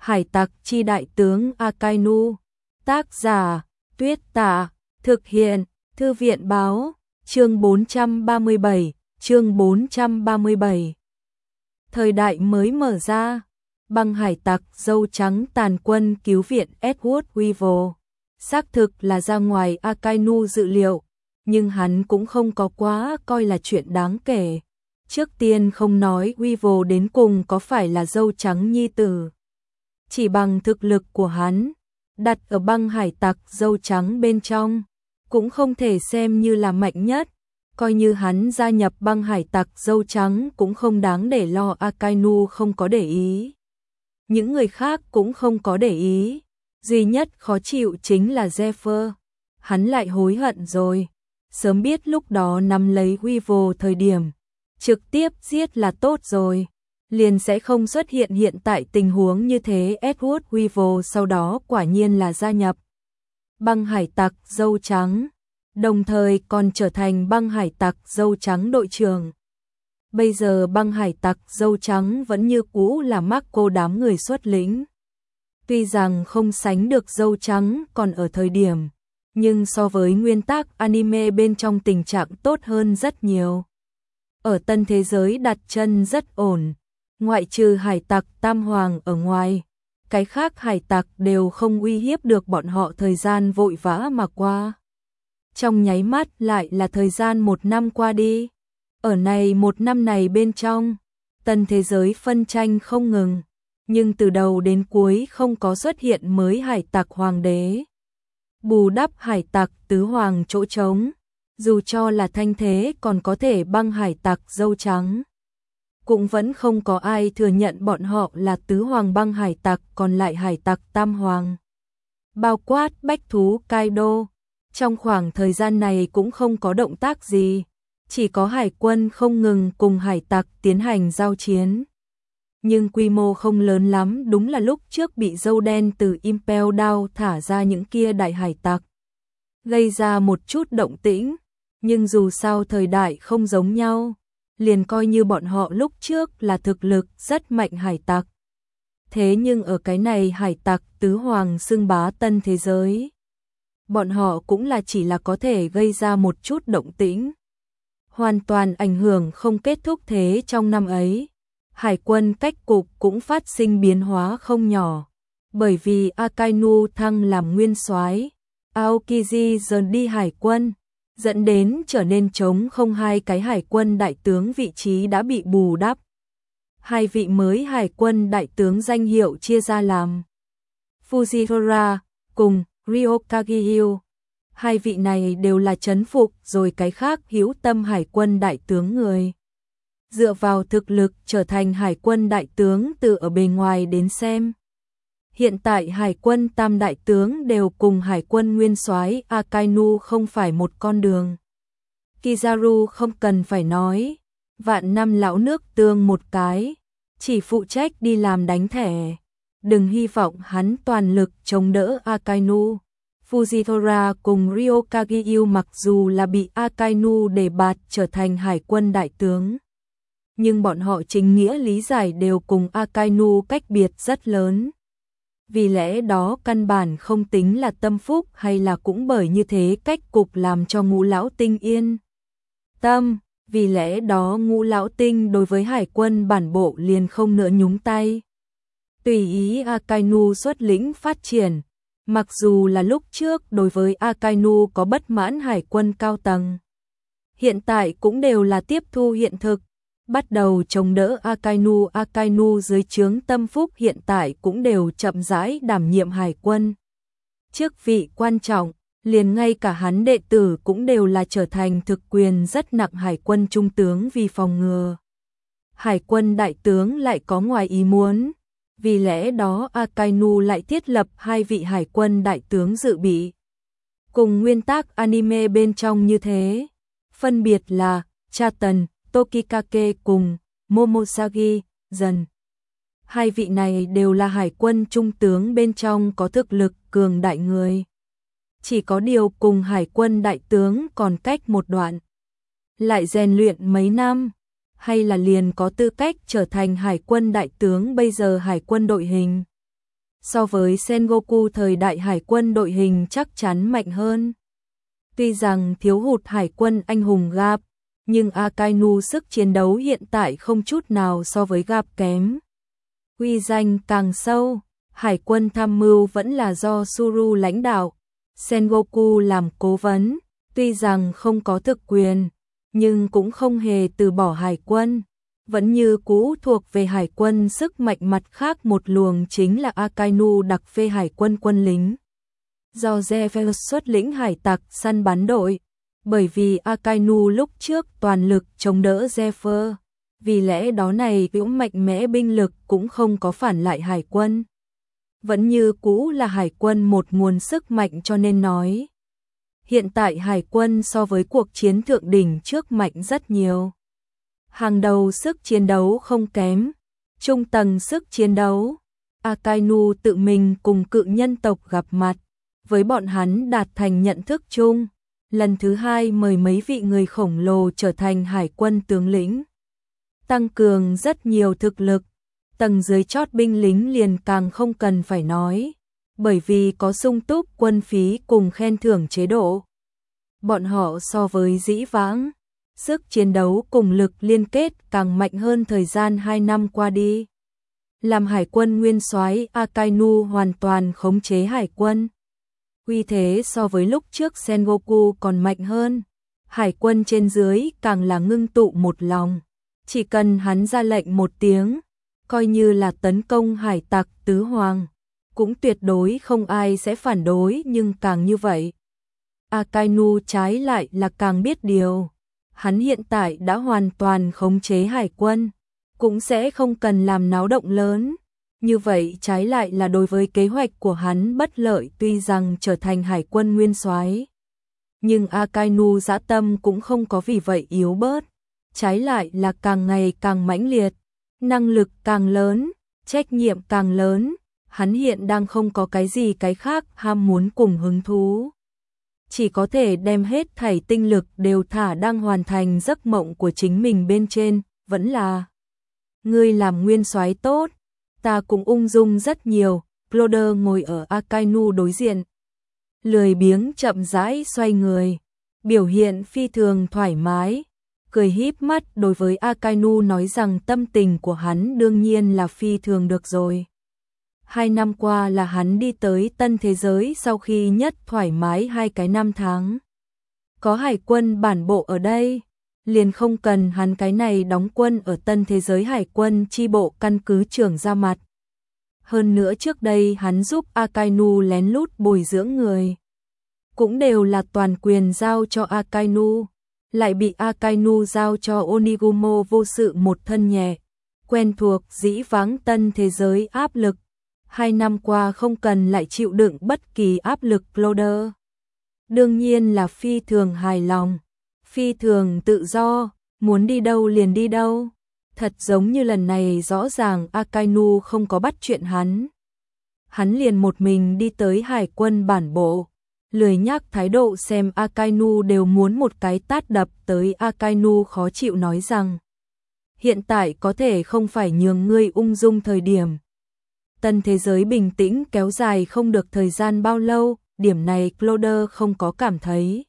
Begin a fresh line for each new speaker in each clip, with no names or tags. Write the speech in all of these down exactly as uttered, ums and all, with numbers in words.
Hải tặc chi đại tướng Akainu. Tác giả Tuyết Tạ. Thực hiện Thư viện báo. Chương bốn trăm ba mươi bảy. Chương bốn trăm ba mươi bảy. Thời đại mới mở ra. Băng hải tặc dâu trắng tàn quân cứu viện Edward Weevil. Xác thực là ra ngoài Akainu dự liệu, nhưng hắn cũng không có quá coi là chuyện đáng kể. Trước tiên không nói Weevil đến cùng có phải là dâu trắng nhi tử. Chỉ bằng thực lực của hắn, đặt ở băng hải tặc dâu trắng bên trong, cũng không thể xem như là mạnh nhất. Coi như hắn gia nhập băng hải tặc dâu trắng cũng không đáng để lo. Akainu không có để ý. Những người khác cũng không có để ý. Duy nhất khó chịu chính là Zephyr. Hắn lại hối hận rồi. Sớm biết lúc đó nắm lấy Weevil thời điểm, trực tiếp giết là tốt rồi. Liền sẽ không xuất hiện hiện tại tình huống như thế. Edward Weevil sau đó quả nhiên là gia nhập băng hải tặc dâu trắng, đồng thời còn trở thành băng hải tặc dâu trắng đội trưởng. Bây giờ băng hải tặc dâu trắng vẫn như cũ là Marco đám người xuất lĩnh. Tuy rằng không sánh được dâu trắng còn ở thời điểm, nhưng so với nguyên tác anime bên trong tình trạng tốt hơn rất nhiều. Ở tân thế giới đặt chân rất ổn, ngoại trừ hải tặc Tam Hoàng ở ngoài, cái khác hải tặc đều không uy hiếp được bọn họ. Thời gian vội vã mà qua. Trong nháy mắt lại là thời gian một năm qua đi. Ở này một năm này bên trong, tân thế giới phân tranh không ngừng, nhưng từ đầu đến cuối không có xuất hiện mới hải tặc hoàng đế. Bù đắp hải tặc tứ hoàng chỗ trống, dù cho là thanh thế còn có thể băng hải tặc dâu trắng, cũng vẫn không có ai thừa nhận bọn họ là tứ hoàng băng hải tặc. Còn lại hải tặc tam hoàng, bao quát bách thú Kaido, trong khoảng thời gian này cũng không có động tác gì, chỉ có hải quân không ngừng cùng hải tặc tiến hành giao chiến. Nhưng quy mô không lớn lắm. Đúng là lúc trước bị dâu đen từ Impel Down thả ra những kia đại hải tặc, gây ra một chút động tĩnh, nhưng dù sao thời đại không giống nhau, liền coi như bọn họ lúc trước là thực lực rất mạnh hải tặc. Thế nhưng ở cái này hải tặc tứ hoàng xưng bá tân thế giới, bọn họ cũng là chỉ là có thể gây ra một chút động tĩnh, hoàn toàn ảnh hưởng không kết thúc. Thế trong năm ấy, hải quân cách cục cũng phát sinh biến hóa không nhỏ, bởi vì Akainu thăng làm nguyên soái, Aokiji dần đi hải quân, dẫn đến trở nên trống không. Hai cái hải quân đại tướng vị trí đã bị bù đắp. Hai vị mới hải quân đại tướng danh hiệu chia ra làm Fujitora cùng Ryokagyu. Hai vị này đều là trấn phục rồi cái khác hữu tâm hải quân đại tướng người. Dựa vào thực lực trở thành hải quân đại tướng từ ở bề ngoài đến xem, hiện tại hải quân tam đại tướng đều cùng hải quân nguyên soái Akainu không phải một con đường. Kizaru không cần phải nói, vạn năm lão nước tương một cái, chỉ phụ trách đi làm đánh thẻ, đừng hy vọng hắn toàn lực chống đỡ Akainu. Fujitora cùng Ryokagyu mặc dù là bị Akainu đề bạt trở thành hải quân đại tướng, nhưng bọn họ chính nghĩa lý giải đều cùng Akainu cách biệt rất lớn. Vì lẽ đó căn bản không tính là tâm phúc, hay là cũng bởi như thế cách cục làm cho Ngũ Lão Tinh yên tâm. Vì lẽ đó Ngũ Lão Tinh đối với hải quân bản bộ liền không nữa nhúng tay, tùy ý Akainu xuất lĩnh phát triển. Mặc dù là lúc trước đối với Akainu có bất mãn hải quân cao tầng, hiện tại cũng đều là tiếp thu hiện thực, bắt đầu chống đỡ Akainu. Akainu dưới trướng tâm phúc hiện tại cũng đều chậm rãi đảm nhiệm hải quân chức vị quan trọng, liền ngay cả hắn đệ tử cũng đều là trở thành thực quyền rất nặng hải quân trung tướng. Vì phòng ngừa hải quân đại tướng lại có ngoài ý muốn, vì lẽ đó Akainu lại thiết lập hai vị hải quân đại tướng dự bị, cùng nguyên tác anime bên trong như thế, phân biệt là Chaton Tokikake cùng Momosagi dần. Hai vị này đều là hải quân trung tướng bên trong có thực lực cường đại người, chỉ có điều cùng hải quân đại tướng còn cách một đoạn, lại rèn luyện mấy năm, hay là liền có tư cách trở thành hải quân đại tướng. Bây giờ hải quân đội hình so với Sengoku thời đại hải quân đội hình chắc chắn mạnh hơn. Tuy rằng thiếu hụt hải quân anh hùng Garp, nhưng Akainu sức chiến đấu hiện tại không chút nào so với Garp kém. Uy danh càng sâu, hải quân tham mưu vẫn là do Suru lãnh đạo, Sengoku làm cố vấn, tuy rằng không có thực quyền, nhưng cũng không hề từ bỏ hải quân, vẫn như cũ thuộc về hải quân sức mạnh. Mặt khác một luồng chính là Akainu đặc phê hải quân quân lính, do Zephyr xuất lĩnh hải tặc săn bắn đội, bởi vì Akainu lúc trước toàn lực chống đỡ Zephyr, vì lẽ đó này cũng mạnh mẽ binh lực cũng không có phản lại hải quân. Vẫn như cũ là hải quân một nguồn sức mạnh, cho nên nói hiện tại hải quân so với cuộc chiến thượng đỉnh trước mạnh rất nhiều. Hàng đầu sức chiến đấu không kém, trung tầng sức chiến đấu, Akainu tự mình cùng cự nhân tộc gặp mặt, với bọn hắn đạt thành nhận thức chung, lần thứ hai mời mấy vị người khổng lồ trở thành hải quân tướng lĩnh, tăng cường rất nhiều thực lực. Tầng dưới chót binh lính liền càng không cần phải nói, bởi vì có sung túc quân phí cùng khen thưởng chế độ. Bọn họ so với dĩ vãng, sức chiến đấu cùng lực liên kết càng mạnh hơn. Thời gian hai năm qua đi, làm hải quân nguyên soái, Akainu hoàn toàn khống chế hải quân. Uy thế so với lúc trước Sengoku còn mạnh hơn, hải quân trên dưới càng là ngưng tụ một lòng, chỉ cần hắn ra lệnh một tiếng, coi như là tấn công hải tặc tứ hoàng, cũng tuyệt đối không ai sẽ phản đối. Nhưng càng như vậy, Akainu trái lại là càng biết điều, hắn hiện tại đã hoàn toàn khống chế hải quân, cũng sẽ không cần làm náo động lớn. Như vậy trái lại là đối với kế hoạch của hắn bất lợi. Tuy rằng trở thành hải quân nguyên soái, nhưng Akainu dã tâm cũng không có vì vậy yếu bớt, trái lại là càng ngày càng mãnh liệt, năng lực càng lớn, trách nhiệm càng lớn. Hắn hiện đang không có cái gì cái khác ham muốn cùng hứng thú, chỉ có thể đem hết thảy tinh lực đều thả đang hoàn thành giấc mộng của chính mình bên trên. Vẫn là ngươi làm nguyên soái tốt, ta cũng ung dung rất nhiều. Cloder ngồi ở Akainu đối diện, lười biếng chậm rãi xoay người, biểu hiện phi thường thoải mái, cười híp mắt đối với Akainu nói rằng tâm tình của hắn đương nhiên là phi thường được rồi. Hai năm qua là hắn đi tới tân thế giới sau khi nhất thoải mái hai cái năm tháng. Có hải quân bản bộ ở đây, liền không cần hắn cái này đóng quân ở tân thế giới hải quân chi bộ căn cứ trưởng ra mặt. Hơn nữa trước đây hắn giúp Akainu lén lút bồi dưỡng người, cũng đều là toàn quyền giao cho Akainu, lại bị Akainu giao cho Onigumo vô sự một thân nhẹ, quen thuộc dĩ vãng tân thế giới áp lực. Hai năm qua không cần lại chịu đựng bất kỳ áp lực. Cloder đương nhiên là phi thường hài lòng, phi thường tự do, muốn đi đâu liền đi đâu. Thật giống như lần này rõ ràng Akainu không có bắt chuyện hắn, hắn liền một mình đi tới hải quân bản bộ, lười nhác thái độ xem Akainu đều muốn một cái tát đập tới. Akainu khó chịu nói rằng hiện tại có thể không phải nhường ngươi ung dung thời điểm. Tân thế giới bình tĩnh kéo dài không được thời gian bao lâu, điểm này Cloder không có cảm thấy.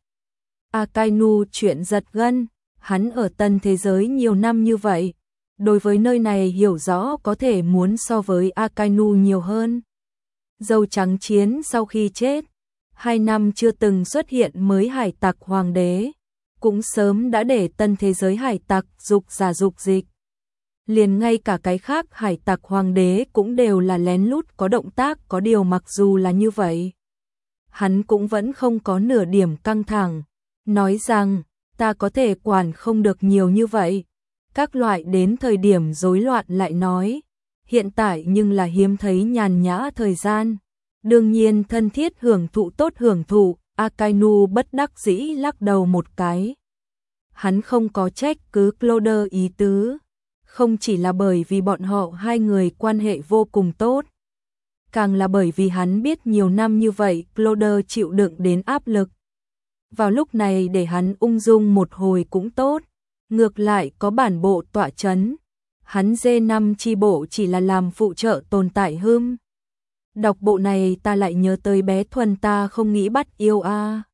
Akainu chuyện giật gân, hắn ở tân thế giới nhiều năm như vậy, đối với nơi này hiểu rõ có thể muốn so với Akainu nhiều hơn. Dâu trắng chiến sau khi chết, hai năm chưa từng xuất hiện mới hải tặc hoàng đế, cũng sớm đã để tân thế giới hải tặc dục giả dục dịch. Liền ngay cả cái khác hải tặc hoàng đế cũng đều là lén lút có động tác. Có điều mặc dù là như vậy, hắn cũng vẫn không có nửa điểm căng thẳng, nói rằng ta có thể quản không được nhiều như vậy. Các loại đến thời điểm rối loạn lại nói, hiện tại nhưng là hiếm thấy nhàn nhã thời gian, đương nhiên thân thiết hưởng thụ tốt hưởng thụ. Akainu bất đắc dĩ lắc đầu một cái, hắn không có trách cứ Cloder ý tứ, không chỉ là bởi vì bọn họ hai người quan hệ vô cùng tốt, càng là bởi vì hắn biết nhiều năm như vậy Cloder chịu đựng đến áp lực. Vào lúc này để hắn ung dung một hồi cũng tốt, ngược lại có bản bộ tọa chấn, hắn D năm chi bộ chỉ là làm phụ trợ tồn tại hưng. Đọc bộ này ta lại nhớ tới bé Thuần, ta không nghĩ bắt yêu a.